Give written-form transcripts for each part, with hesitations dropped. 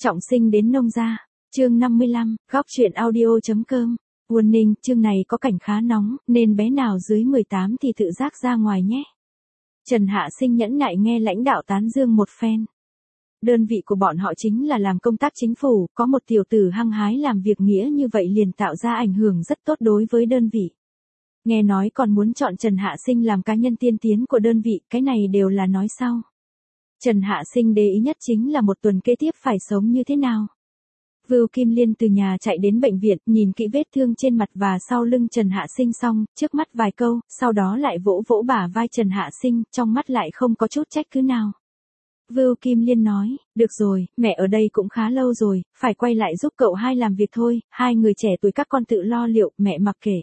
Trọng sinh đến nông gia. Chương 55, góc truyện audio.com. Warning, chương này có cảnh khá nóng, nên bé nào dưới 18 thì tự giác ra ngoài nhé. Trần Hạ Sinh nhẫn nại nghe lãnh đạo tán dương một phen. Đơn vị của bọn họ chính là làm công tác chính phủ, có một tiểu tử hăng hái làm việc nghĩa như vậy liền tạo ra ảnh hưởng rất tốt đối với đơn vị. Nghe nói còn muốn chọn Trần Hạ Sinh làm cá nhân tiên tiến của đơn vị, cái này đều là nói sau. Trần Hạ Sinh để ý nhất chính là một tuần kế tiếp phải sống như thế nào. Vưu Kim Liên từ nhà chạy đến bệnh viện, nhìn kỹ vết thương trên mặt và sau lưng Trần Hạ Sinh xong, trước mắt vài câu, sau đó lại vỗ vỗ bả vai Trần Hạ Sinh, trong mắt lại không có chút trách cứ nào. Vưu Kim Liên nói, được rồi, mẹ ở đây cũng khá lâu rồi, phải quay lại giúp cậu hai làm việc thôi, hai người trẻ tuổi các con tự lo liệu, mẹ mặc kệ.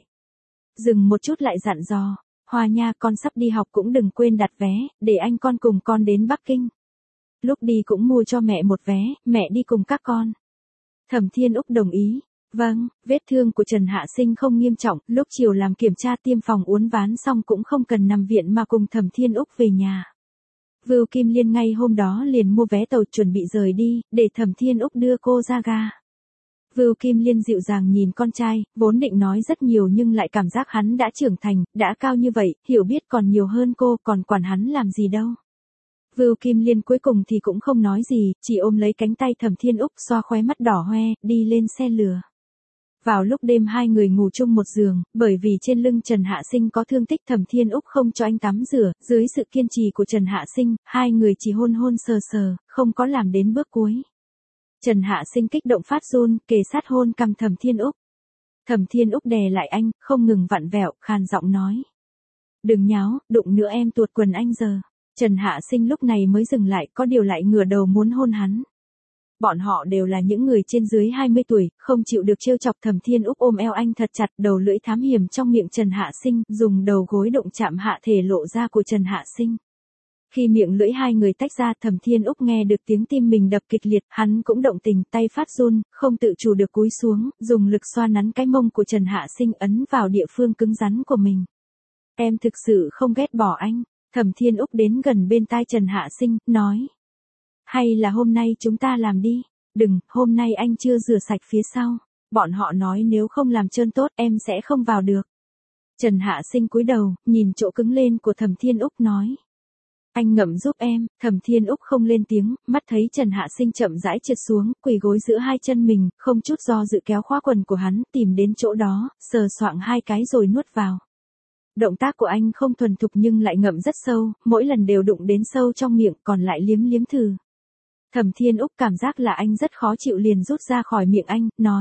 Dừng một chút lại dặn dò, Hoa nha, con sắp đi học cũng đừng quên đặt vé, để anh con cùng con đến Bắc Kinh. Lúc đi cũng mua cho mẹ một vé, mẹ đi cùng các con. Thẩm Thiên Úc đồng ý. Vâng, vết thương của Trần Hạ Sinh không nghiêm trọng, lúc chiều làm kiểm tra tiêm phòng uốn ván xong cũng không cần nằm viện mà cùng Thẩm Thiên Úc về nhà. Vưu Kim Liên ngay hôm đó liền mua vé tàu chuẩn bị rời đi, để Thẩm Thiên Úc đưa cô ra ga. Vưu Kim Liên dịu dàng nhìn con trai, vốn định nói rất nhiều nhưng lại cảm giác hắn đã trưởng thành, đã cao như vậy, hiểu biết còn nhiều hơn cô, còn quản hắn làm gì đâu. Vưu Kim Liên cuối cùng thì cũng không nói gì, chỉ ôm lấy cánh tay Thẩm Thiên Úc xoa khóe mắt đỏ hoe, đi lên xe lừa. Vào lúc đêm hai người ngủ chung một giường, bởi vì trên lưng Trần Hạ Sinh có thương tích Thẩm Thiên Úc không cho anh tắm rửa, dưới sự kiên trì của Trần Hạ Sinh, hai người chỉ hôn hôn sờ sờ, không có làm đến bước cuối. Trần Hạ Sinh kích động phát run, kề sát hôn cằm Thẩm Thiên Úc. Thẩm Thiên Úc đè lại anh, không ngừng vặn vẹo, khàn giọng nói. Đừng nháo, đụng nữa em tuột quần anh giờ. Trần Hạ Sinh lúc này mới dừng lại, có điều lại ngửa đầu muốn hôn hắn. Bọn họ đều là những người trên dưới 20 tuổi, không chịu được trêu chọc. Thẩm Thiên Úc ôm eo anh thật chặt, đầu lưỡi thám hiểm trong miệng Trần Hạ Sinh, dùng đầu gối đụng chạm hạ thể lộ ra của Trần Hạ Sinh. Khi miệng lưỡi hai người tách ra, Thẩm Thiên Úc nghe được tiếng tim mình đập kịch liệt, hắn cũng động tình, tay phát run, không tự chủ được cúi xuống, dùng lực xoa nắn cái mông của Trần Hạ Sinh ấn vào địa phương cứng rắn của mình. Em thực sự không ghét bỏ anh. Thẩm Thiên Úc đến gần bên tai Trần Hạ Sinh, nói. Hay là hôm nay chúng ta làm đi. Đừng, hôm nay anh chưa rửa sạch phía sau. Bọn họ nói nếu không làm trơn tốt em sẽ không vào được. Trần Hạ Sinh cúi đầu, nhìn chỗ cứng lên của Thẩm Thiên Úc nói. Anh ngậm giúp em. Thẩm Thiên Úc không lên tiếng, mắt thấy Trần Hạ Sinh chậm rãi trượt xuống, quỳ gối giữa hai chân mình, không chút do dự kéo khóa quần của hắn, tìm đến chỗ đó, sờ soạng hai cái rồi nuốt vào. Động tác của anh không thuần thục nhưng lại ngậm rất sâu, mỗi lần đều đụng đến sâu trong miệng, còn lại liếm liếm thử. Thẩm Thiên Úc cảm giác là anh rất khó chịu liền rút ra khỏi miệng anh, nói.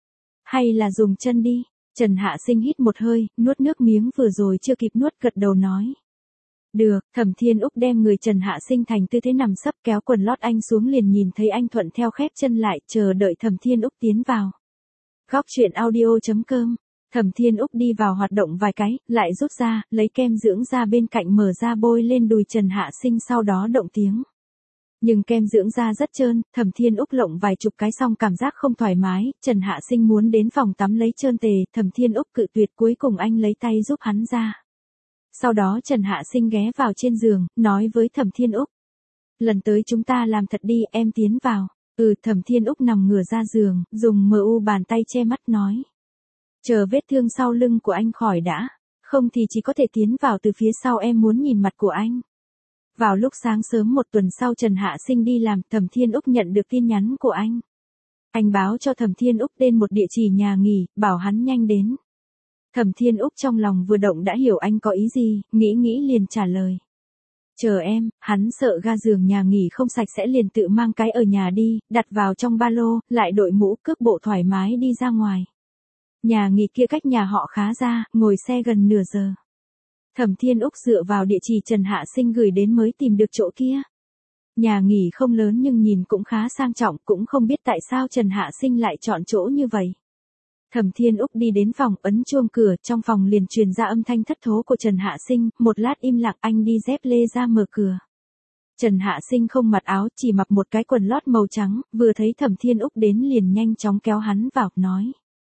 Hay là dùng chân đi. Trần Hạ Sinh hít một hơi, nuốt nước miếng vừa rồi chưa kịp nuốt gật đầu nói. Được, Thẩm Thiên Úc đem người Trần Hạ Sinh thành tư thế nằm sấp kéo quần lót anh xuống liền nhìn thấy anh thuận theo khép chân lại, chờ đợi Thẩm Thiên Úc tiến vào. Góc truyện audio.com. Thẩm Thiên Úc đi vào hoạt động vài cái, lại rút ra, lấy kem dưỡng da bên cạnh mở ra bôi lên đùi Trần Hạ Sinh sau đó động tiếng. Nhưng kem dưỡng da rất trơn, Thẩm Thiên Úc lộng vài chục cái xong cảm giác không thoải mái, Trần Hạ Sinh muốn đến phòng tắm lấy trơn tề, Thẩm Thiên Úc cự tuyệt, cuối cùng anh lấy tay giúp hắn ra. Sau đó Trần Hạ Sinh ghé vào trên giường, nói với Thẩm Thiên Úc. Lần tới chúng ta làm thật đi, em tiến vào. Thẩm Thiên Úc nằm ngửa ra giường, dùng mu bàn tay che mắt nói. Chờ vết thương sau lưng của anh khỏi đã, không thì chỉ có thể tiến vào từ phía sau, em muốn nhìn mặt của anh. Vào lúc sáng sớm một tuần sau Trần Hạ Sinh đi làm, Thẩm Thiên Úc nhận được tin nhắn của anh. Anh báo cho Thẩm Thiên Úc tên một địa chỉ nhà nghỉ, bảo hắn nhanh đến. Thẩm Thiên Úc trong lòng vừa động đã hiểu anh có ý gì, nghĩ liền trả lời. Chờ em, hắn sợ ga giường nhà nghỉ không sạch sẽ liền tự mang cái ở nhà đi, đặt vào trong ba lô, lại đội mũ cước bộ thoải mái đi ra ngoài. Nhà nghỉ kia cách nhà họ khá xa, ngồi xe gần nửa giờ. Thẩm Thiên Úc dựa vào địa chỉ Trần Hạ Sinh gửi đến mới tìm được chỗ kia. Nhà nghỉ không lớn nhưng nhìn cũng khá sang trọng, cũng không biết tại sao Trần Hạ Sinh lại chọn chỗ như vậy. Thẩm Thiên Úc đi đến phòng, ấn chuông cửa, trong phòng liền truyền ra âm thanh thất thố của Trần Hạ Sinh, một lát im lặng anh đi dép lê ra mở cửa. Trần Hạ Sinh không mặc áo, chỉ mặc một cái quần lót màu trắng, vừa thấy Thẩm Thiên Úc đến liền nhanh chóng kéo hắn vào, nói.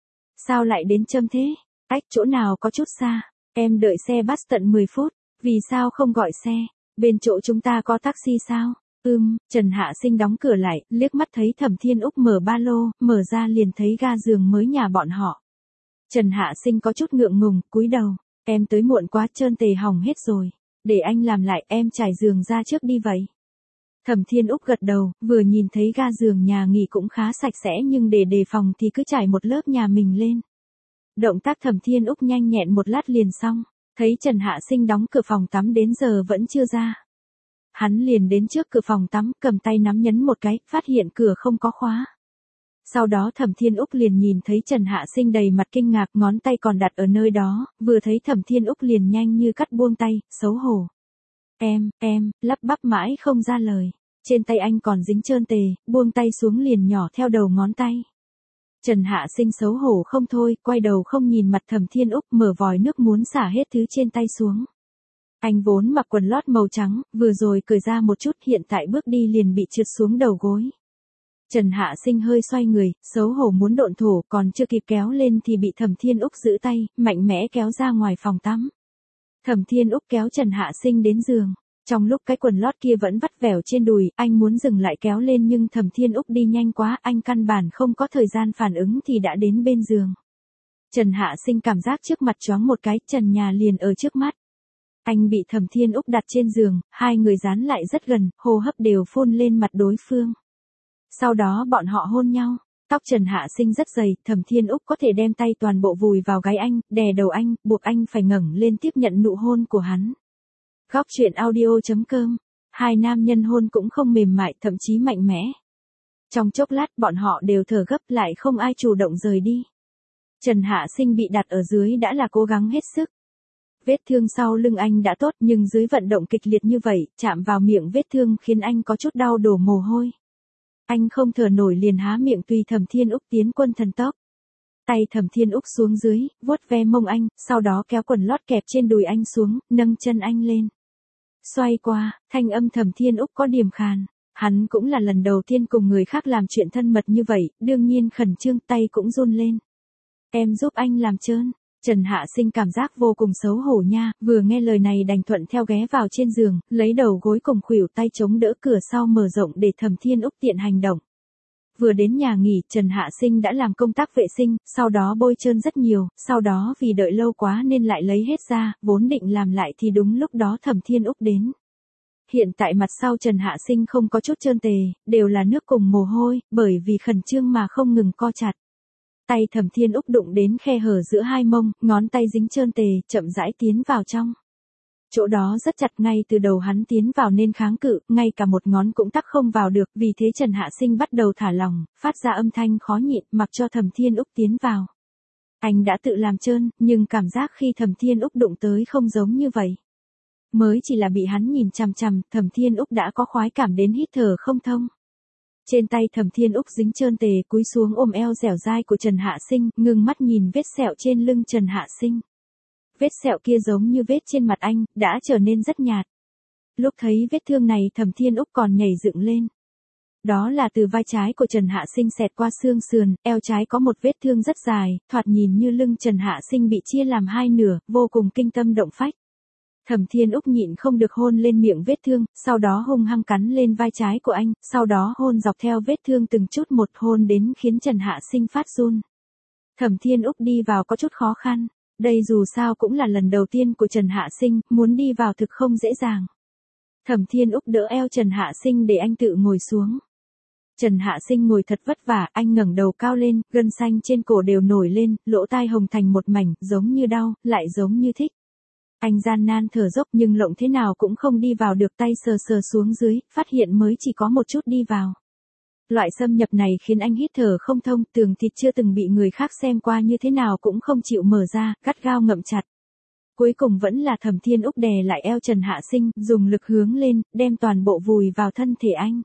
Sao lại đến châm thế? Chỗ nào có chút xa, em đợi xe bus tận 10 phút, vì sao không gọi xe, bên chỗ chúng ta có taxi sao? Trần Hạ Sinh đóng cửa lại, liếc mắt thấy Thẩm Thiên Úc mở ba lô, mở ra liền thấy ga giường mới nhà bọn họ. Trần Hạ Sinh có chút ngượng ngùng, cúi đầu, em tới muộn quá, trơn tề hỏng hết rồi. Để anh làm lại, em trải giường ra trước đi vậy. Thẩm Thiên Úc gật đầu, vừa nhìn thấy ga giường nhà nghỉ cũng khá sạch sẽ nhưng để đề phòng thì cứ trải một lớp nhà mình lên. Động tác Thẩm Thiên Úc nhanh nhẹn một lát liền xong, thấy Trần Hạ Sinh đóng cửa phòng tắm đến giờ vẫn chưa ra. Hắn liền đến trước cửa phòng tắm, cầm tay nắm nhấn một cái, phát hiện cửa không có khóa. Sau đó Thẩm Thiên Úc liền nhìn thấy Trần Hạ Sinh đầy mặt kinh ngạc, ngón tay còn đặt ở nơi đó, vừa thấy Thẩm Thiên Úc liền nhanh như cắt buông tay, xấu hổ. Em, lắp bắp mãi không ra lời. Trên tay anh còn dính trơn tề, buông tay xuống liền nhỏ theo đầu ngón tay. Trần Hạ Sinh xấu hổ không thôi, quay đầu không nhìn mặt Thẩm Thiên Úc, mở vòi nước muốn xả hết thứ trên tay xuống. Anh vốn mặc quần lót màu trắng, vừa rồi cởi ra một chút, hiện tại bước đi liền bị trượt xuống đầu gối. Trần Hạ Sinh hơi xoay người, xấu hổ muốn độn thổ, còn chưa kịp kéo lên thì bị Thẩm Thiên Úc giữ tay, mạnh mẽ kéo ra ngoài phòng tắm. Thẩm Thiên Úc kéo Trần Hạ Sinh đến giường. Trong lúc cái quần lót kia vẫn vắt vẻo trên đùi, anh muốn dừng lại kéo lên nhưng Thẩm Thiên Úc đi nhanh quá, anh căn bản không có thời gian phản ứng thì đã đến bên giường. Trần Hạ Sinh cảm giác trước mặt choáng một cái, trần nhà liền ở trước mắt. Anh bị Thẩm Thiên Úc đặt trên giường, hai người dán lại rất gần, hô hấp đều phun lên mặt đối phương. Sau đó bọn họ hôn nhau, tóc Trần Hạ Sinh rất dày, Thẩm Thiên Úc có thể đem tay toàn bộ vùi vào gáy anh, đè đầu anh, buộc anh phải ngẩng lên tiếp nhận nụ hôn của hắn. Góc truyện audio.com, hai nam nhân hôn cũng không mềm mại, thậm chí mạnh mẽ. Trong chốc lát bọn họ đều thở gấp, lại không ai chủ động rời đi. Trần Hạ Sinh bị đặt ở dưới đã là cố gắng hết sức. Vết thương sau lưng anh đã tốt nhưng dưới vận động kịch liệt như vậy, chạm vào miệng vết thương khiến anh có chút đau đổ mồ hôi. Anh không thở nổi liền há miệng tùy Thẩm Thiên Úc tiến quân thần tốc. Tay Thẩm Thiên Úc xuống dưới, vuốt ve mông anh, sau đó kéo quần lót kẹp trên đùi anh xuống, nâng chân anh lên. Xoay qua, thanh âm Thẩm Thiên Úc có điểm khàn. Hắn cũng là lần đầu tiên cùng người khác làm chuyện thân mật như vậy, đương nhiên khẩn trương, tay cũng run lên. Em giúp anh làm trơn. Trần Hạ Sinh cảm giác vô cùng xấu hổ nha, vừa nghe lời này đành thuận theo ghé vào trên giường, lấy đầu gối cùng khuỷu tay chống đỡ cửa sau mở rộng để Thẩm Thiên Úc tiện hành động. Vừa đến nhà nghỉ, Trần Hạ Sinh đã làm công tác vệ sinh, sau đó bôi trơn rất nhiều, sau đó vì đợi lâu quá nên lại lấy hết ra, vốn định làm lại thì đúng lúc đó Thẩm Thiên Úc đến. Hiện tại mặt sau Trần Hạ Sinh không có chút trơn tề, đều là nước cùng mồ hôi, bởi vì khẩn trương mà không ngừng co chặt. Tay Thẩm Thiên Úc đụng đến khe hở giữa hai mông, ngón tay dính trơn tề, chậm rãi tiến vào trong. Chỗ đó rất chặt, ngay từ đầu hắn tiến vào nên kháng cự, ngay cả một ngón cũng tắc không vào được, vì thế Trần Hạ Sinh bắt đầu thả lỏng, phát ra âm thanh khó nhịn, mặc cho Thẩm Thiên Úc tiến vào. Anh đã tự làm trơn, nhưng cảm giác khi Thẩm Thiên Úc đụng tới không giống như vậy. Mới chỉ là bị hắn nhìn chằm chằm, Thẩm Thiên Úc đã có khoái cảm đến hít thở không thông. Trên tay Thẩm Thiên Úc dính trơn tề, cúi xuống ôm eo dẻo dai của Trần Hạ Sinh, ngưng mắt nhìn vết sẹo trên lưng Trần Hạ Sinh. Vết sẹo kia giống như vết trên mặt anh, đã trở nên rất nhạt. Lúc thấy vết thương này Thẩm Thiên Úc còn nhảy dựng lên. Đó là từ vai trái của Trần Hạ Sinh xẹt qua xương sườn, eo trái có một vết thương rất dài, thoạt nhìn như lưng Trần Hạ Sinh bị chia làm hai nửa, vô cùng kinh tâm động phách. Thẩm Thiên Úc nhịn không được hôn lên miệng vết thương, sau đó hung hăng cắn lên vai trái của anh, sau đó hôn dọc theo vết thương từng chút một, hôn đến khiến Trần Hạ Sinh phát run. Thẩm Thiên Úc đi vào có chút khó khăn, đây dù sao cũng là lần đầu tiên của Trần Hạ Sinh, muốn đi vào thực không dễ dàng. Thẩm Thiên Úc đỡ eo Trần Hạ Sinh để anh tự ngồi xuống. Trần Hạ Sinh ngồi thật vất vả, anh ngẩng đầu cao lên, gân xanh trên cổ đều nổi lên, lỗ tai hồng thành một mảnh, giống như đau, lại giống như thích. Anh gian nan thở dốc nhưng lộng thế nào cũng không đi vào được, tay sờ sờ xuống dưới, phát hiện mới chỉ có một chút đi vào. Loại xâm nhập này khiến anh hít thở không thông, tường thịt chưa từng bị người khác xem qua như thế nào cũng không chịu mở ra, gắt gao ngậm chặt. Cuối cùng vẫn là Thẩm Thiên Úc đè lại eo Trần Hạ Sinh, dùng lực hướng lên, đem toàn bộ vùi vào thân thể anh.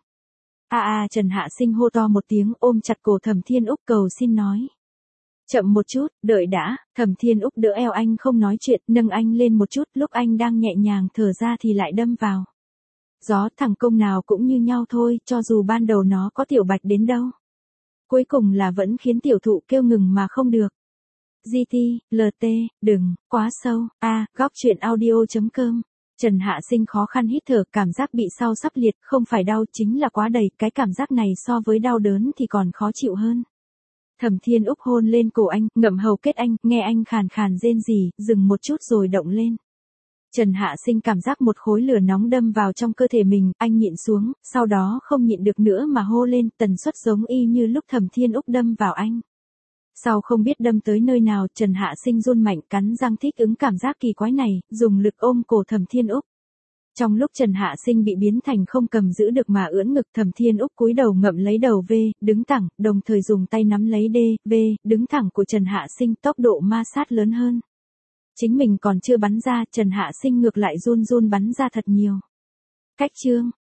Trần Hạ Sinh hô to một tiếng, ôm chặt cổ Thẩm Thiên Úc cầu xin nói. Chậm một chút, đợi đã. Thẩm Thiên Úc đỡ eo anh không nói chuyện, nâng anh lên một chút, lúc anh đang nhẹ nhàng thở ra thì lại đâm vào. Gió thằng công nào cũng như nhau thôi, cho dù ban đầu nó có tiểu bạch đến đâu. Cuối cùng là vẫn khiến tiểu thụ kêu ngừng mà không được. GT, LT, đừng, quá sâu, góc truyện audio.com Trần Hạ Sinh khó khăn hít thở, cảm giác bị sau sắp liệt, không phải đau chính là quá đầy, cái cảm giác này so với đau đớn thì còn khó chịu hơn. Thẩm Thiên Úc hôn lên cổ anh, ngậm hầu kết anh, nghe anh khàn khàn rên rỉ, dừng một chút rồi động lên. Trần Hạ Sinh cảm giác một khối lửa nóng đâm vào trong cơ thể mình, anh nhịn xuống, sau đó không nhịn được nữa mà hô lên, tần suất giống y như lúc Thẩm Thiên Úc đâm vào anh. Sau không biết đâm tới nơi nào, Trần Hạ Sinh run mạnh, cắn răng thích ứng cảm giác kỳ quái này, dùng lực ôm cổ Thẩm Thiên Úc. Trong lúc Trần Hạ Sinh bị biến thành không cầm giữ được mà ưỡn ngực, Thẩm Thiên Úc cúi đầu ngậm lấy đầu V, đứng thẳng, đồng thời dùng tay nắm lấy D, V, đứng thẳng của Trần Hạ Sinh, tốc độ ma sát lớn hơn. Chính mình còn chưa bắn ra, Trần Hạ Sinh ngược lại run run bắn ra thật nhiều. Cách chương